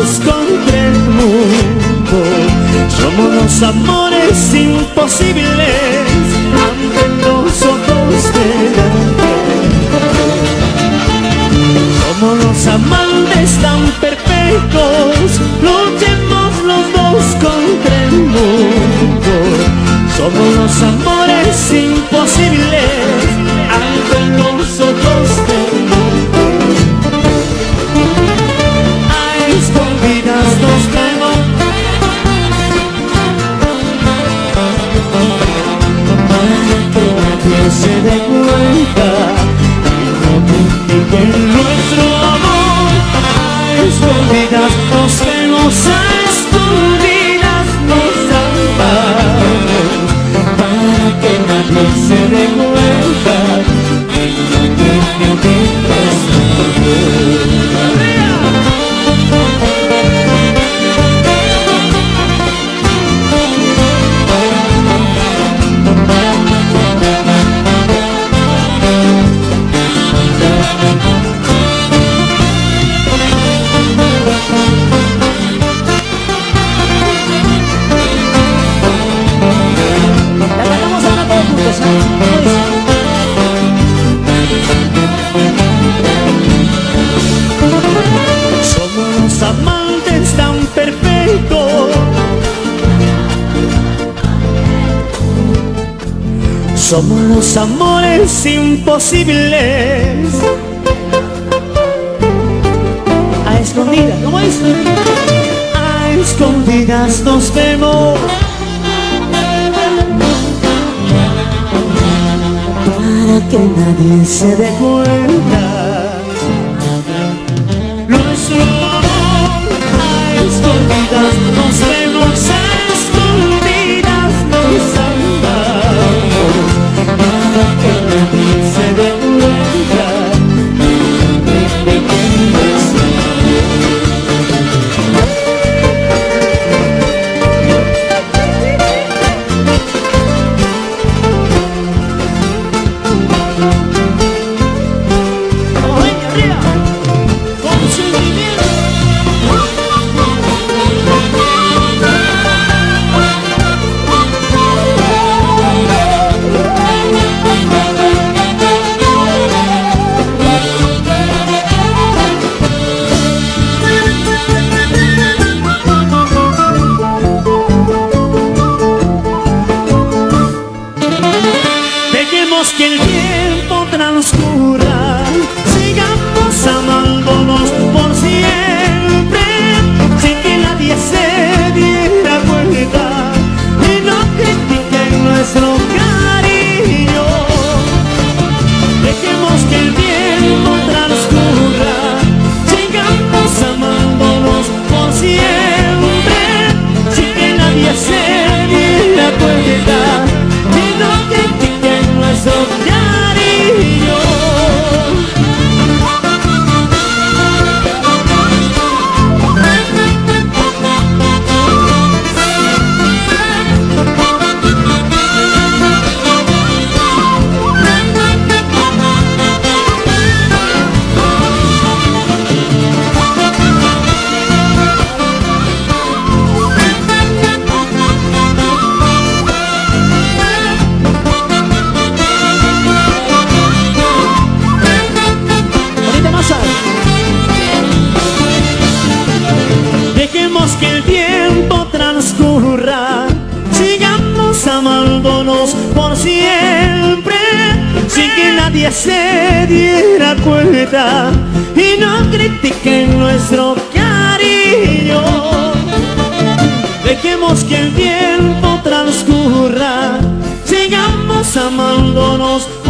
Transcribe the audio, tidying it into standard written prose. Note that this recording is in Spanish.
dos contra el mundo. Somos los amores imposibles ante los ojos de la gente. Somos los amantes tan perfectos, luchemos los dos contra el mundo. Somos los amores imposibles ante los ojos del mundo. A escondidas nos vemos, para que nadie se dé cuenta y no critiquen nuestro amor. A escondidas nos vemos, a escondidas nos amamos, para que nadie se dé cuenta y no critiquen nuestro amor. Somos los amantes tan perfectos, somos los amores imposibles. A escondidas, ¿cómo es? A escondidas nos vemos, para que nadie se dé cuenta. Nuestro amor, a escondidas nos vemos, a escondidas nos amamos, para que nadie se dé cuenta. Dejemos que el tiempo transcurra, sigamos amándonos por siempre, sin que nadie se diera cuenta y no critiquen nuestro cariño. Dejemos que el tiempo transcurra, sigamos amándonos por siempre, sin que nadie se diera cuenta y no critiquen nuestro cariño. Dejemos que el tiempo transcurra, sigamos amándonos por siempre, sin que nadie se diera cuenta y no critiquen nuestro cariño. Dejemos que el tiempo transcurra, sigamos amándonos